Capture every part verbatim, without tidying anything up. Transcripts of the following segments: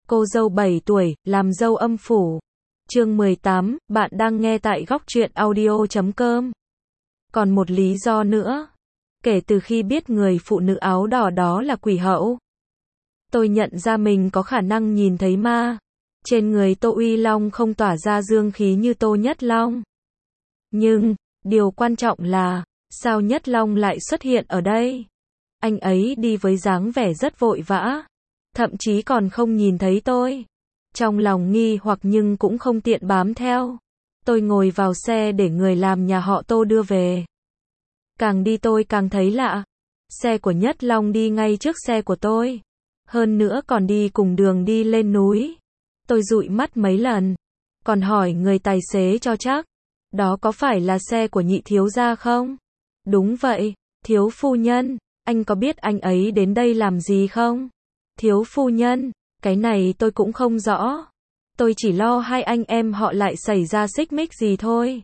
Cô dâu bảy tuổi, làm dâu âm phủ. Chương mười tám, bạn đang nghe tại góc truyện audio chấm com. Còn một lý do nữa. Kể từ khi biết người phụ nữ áo đỏ đó là quỷ hậu, tôi nhận ra mình có khả năng nhìn thấy ma. Trên người Tô Uy Long không tỏa ra dương khí như Tô Nhất Long. Nhưng, điều quan trọng là, sao Nhất Long lại xuất hiện ở đây? Anh ấy đi với dáng vẻ rất vội vã, thậm chí còn không nhìn thấy tôi. Trong lòng nghi hoặc nhưng cũng không tiện bám theo. Tôi ngồi vào xe để người làm nhà họ Tô đưa về. Càng đi tôi càng thấy lạ. Xe của Nhất Long đi ngay trước xe của tôi. Hơn nữa còn đi cùng đường đi lên núi. Tôi dụi mắt mấy lần, còn hỏi người tài xế cho chắc. Đó có phải là xe của nhị thiếu gia không? Đúng vậy, thiếu phu nhân, anh có biết anh ấy đến đây làm gì không? Thiếu phu nhân, cái này tôi cũng không rõ. Tôi chỉ lo hai anh em họ lại xảy ra xích mích gì thôi.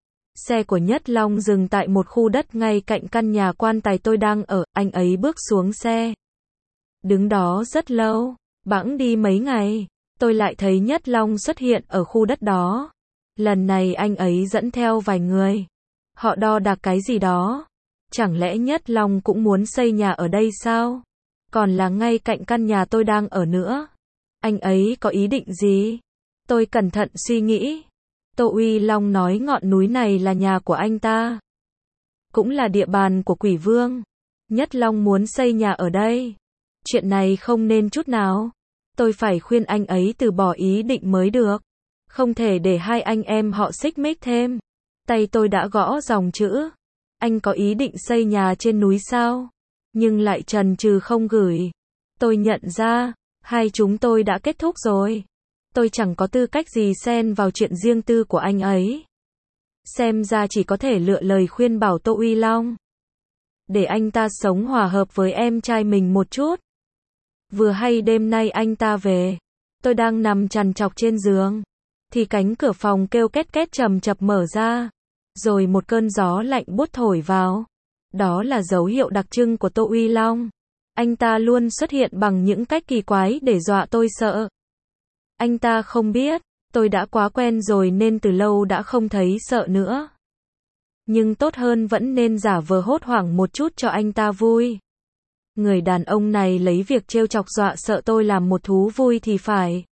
Xe của Nhất Long dừng tại một khu đất ngay cạnh căn nhà quan tài tôi đang ở, anh ấy bước xuống xe. Đứng đó rất lâu, bẵng đi mấy ngày, tôi lại thấy Nhất Long xuất hiện ở khu đất đó. Lần này anh ấy dẫn theo vài người. Họ đo đạc cái gì đó. Chẳng lẽ Nhất Long cũng muốn xây nhà ở đây sao? Còn là ngay cạnh căn nhà tôi đang ở nữa. Anh ấy có ý định gì? Tôi cẩn thận suy nghĩ. Tô Uy Long nói ngọn núi này là nhà của anh ta. Cũng là địa bàn của Quỷ Vương. Nhất Long muốn xây nhà ở đây. Chuyện này không nên chút nào. Tôi phải khuyên anh ấy từ bỏ ý định mới được. Không thể để hai anh em họ xích mích thêm. Tay tôi đã gõ dòng chữ. Anh có ý định xây nhà trên núi sao? Nhưng lại chần chừ không gửi. Tôi nhận ra, hai chúng tôi đã kết thúc rồi. Tôi chẳng có tư cách gì xen vào chuyện riêng tư của anh ấy. Xem ra chỉ có thể lựa lời khuyên bảo Tô Uy Long. Để anh ta sống hòa hợp với em trai mình một chút. Vừa hay đêm nay anh ta về. Tôi đang nằm trằn trọc trên giường. Thì cánh cửa phòng kêu két két trầm chập mở ra. Rồi một cơn gió lạnh buốt thổi vào. Đó là dấu hiệu đặc trưng của Tô Uy Long. Anh ta luôn xuất hiện bằng những cách kỳ quái để dọa tôi sợ. Anh ta không biết, tôi đã quá quen rồi nên từ lâu đã không thấy sợ nữa. Nhưng tốt hơn vẫn nên giả vờ hốt hoảng một chút cho anh ta vui. Người đàn ông này lấy việc trêu chọc dọa sợ tôi làm một thú vui thì phải.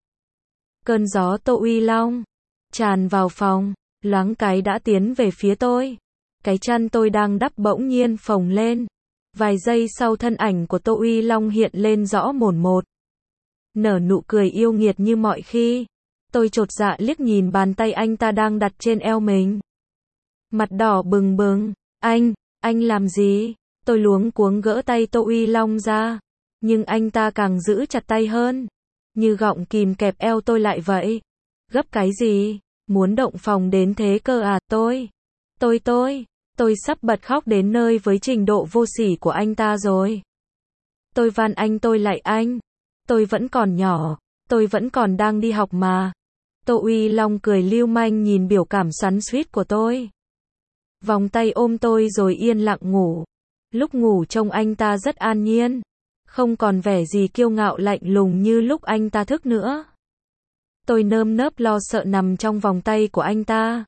Cơn gió Tô Uy Long tràn vào phòng, loáng cái đã tiến về phía tôi. Cái chăn tôi đang đắp bỗng nhiên phồng lên. Vài giây sau thân ảnh của Tô Uy Long hiện lên rõ mồn một. Nở nụ cười yêu nghiệt như mọi khi. Tôi chột dạ liếc nhìn bàn tay anh ta đang đặt trên eo mình. Mặt đỏ bừng bừng. Anh, anh làm gì? Tôi luống cuống gỡ tay Tô Uy Long ra. Nhưng anh ta càng giữ chặt tay hơn. Như gọng kìm kẹp eo tôi lại vậy. Gấp cái gì? Muốn động phòng đến thế cơ à? Tôi, tôi tôi, tôi sắp bật khóc đến nơi với trình độ vô sỉ của anh ta rồi. Tôi van anh tôi lại anh. Tôi vẫn còn nhỏ, tôi vẫn còn đang đi học mà. Tô Uy Long cười lưu manh nhìn biểu cảm xoắn xuýt của tôi. Vòng tay ôm tôi rồi yên lặng ngủ. Lúc ngủ trông anh ta rất an nhiên. Không còn vẻ gì kiêu ngạo lạnh lùng như lúc anh ta thức nữa. Tôi nơm nớp lo sợ nằm trong vòng tay của anh ta.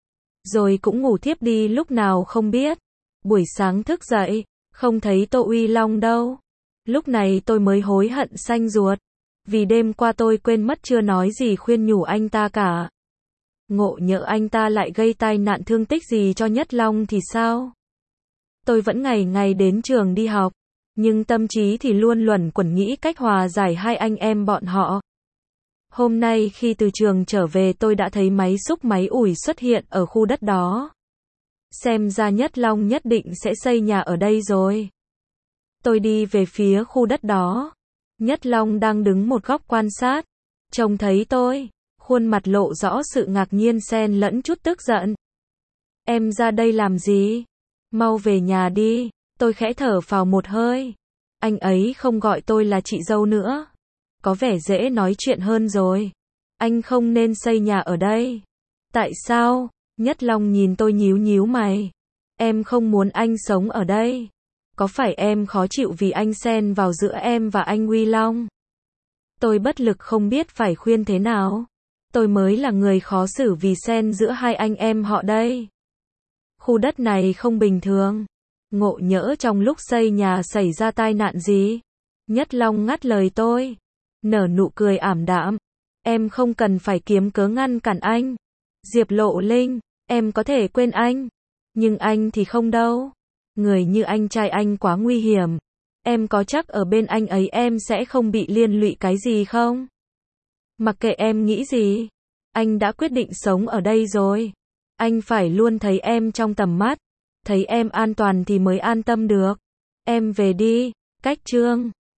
Rồi cũng ngủ thiếp đi lúc nào không biết. Buổi sáng thức dậy, không thấy Tô Uy Long đâu. Lúc này tôi mới hối hận xanh ruột. Vì đêm qua tôi quên mất chưa nói gì khuyên nhủ anh ta cả. Ngộ nhỡ anh ta lại gây tai nạn thương tích gì cho Nhất Long thì sao? Tôi vẫn ngày ngày đến trường đi học. Nhưng tâm trí thì luôn luẩn quẩn nghĩ cách hòa giải hai anh em bọn họ. Hôm nay khi từ trường trở về tôi đã thấy máy xúc máy ủi xuất hiện ở khu đất đó. Xem ra Nhất Long nhất định sẽ xây nhà ở đây rồi. Tôi đi về phía khu đất đó. Nhất Long đang đứng một góc quan sát. Trông thấy tôi, khuôn mặt lộ rõ sự ngạc nhiên xen lẫn chút tức giận. Em ra đây làm gì? Mau về nhà đi. Tôi khẽ thở phào một hơi. Anh ấy không gọi tôi là chị dâu nữa. Có vẻ dễ nói chuyện hơn rồi. Anh không nên xây nhà ở đây. Tại sao? Nhất Long nhìn tôi nhíu nhíu mày. Em không muốn anh sống ở đây. Có phải em khó chịu vì anh xen vào giữa em và anh Uy Long? Tôi bất lực không biết phải khuyên thế nào. Tôi mới là người khó xử vì xen giữa hai anh em họ đây. Khu đất này không bình thường. Ngộ nhỡ trong lúc xây nhà xảy ra tai nạn gì? Nhất Long ngắt lời tôi. Nở nụ cười ảm đạm. Em không cần phải kiếm cớ ngăn cản anh. Diệp Lộ Linh, em có thể quên anh. Nhưng anh thì không đâu. Người như anh trai anh quá nguy hiểm. Em có chắc ở bên anh ấy em sẽ không bị liên lụy cái gì không? Mặc kệ em nghĩ gì. Anh đã quyết định sống ở đây rồi. Anh phải luôn thấy em trong tầm mắt. Thấy em an toàn thì mới an tâm được. Em về đi. Cách chương